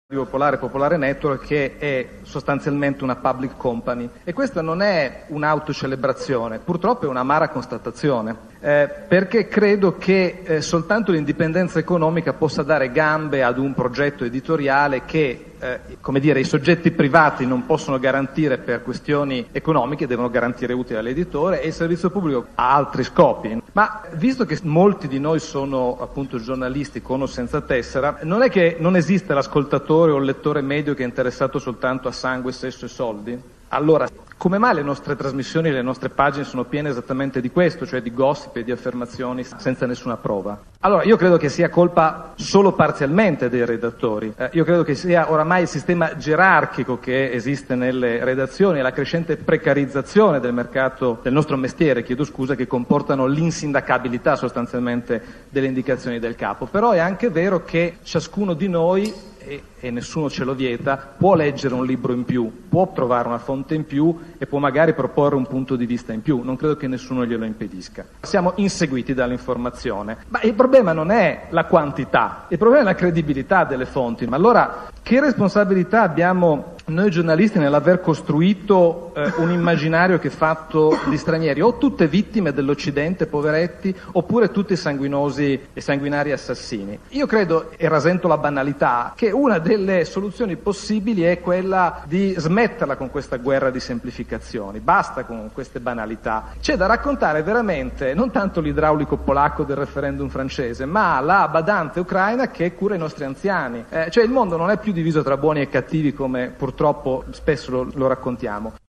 Popolare Network, che è sostanzialmente una public company, e questa non è un'autocelebrazione, purtroppo è un'amara constatazione, perché credo che soltanto l'indipendenza economica possa dare gambe ad un progetto editoriale che i soggetti privati non possono garantire per questioni economiche, devono garantire utili all'editore, e il servizio pubblico ha altri scopi. Ma visto che molti di noi sono appunto giornalisti con o senza tessera, non è che non esiste l'ascoltatore o il lettore medio che è interessato soltanto a sangue, sesso e soldi? Allora, come mai le nostre trasmissioni, le nostre pagine sono piene esattamente di questo, cioè di gossip e di affermazioni senza nessuna prova? Allora, io credo che sia colpa solo parzialmente dei redattori. Io credo che sia oramai il sistema gerarchico che esiste nelle redazioni e la crescente precarizzazione del mercato, del nostro mestiere, che comportano l'insindacabilità sostanzialmente delle indicazioni del capo. Però è anche vero che ciascuno di noi, e nessuno ce lo vieta, può leggere un libro in più, può trovare una fonte in più e può magari proporre un punto di vista in più. Non credo che nessuno glielo impedisca. Siamo inseguiti dall'informazione, ma il problema non è la quantità, il problema è la credibilità delle fonti. Ma allora che responsabilità abbiamo noi giornalisti nell'aver costruito un immaginario che è fatto di stranieri, o tutte vittime dell'Occidente, poveretti, oppure tutti sanguinosi e sanguinari assassini? Io credo, e rasento la banalità, che una delle soluzioni possibili è quella di smetterla con questa guerra di semplificazioni. Basta con queste banalità. C'è da raccontare veramente non tanto l'idraulico polacco del referendum francese, ma la badante ucraina che cura i nostri anziani. Cioè il mondo non è più diviso tra buoni e cattivi come purtroppo spesso lo raccontiamo.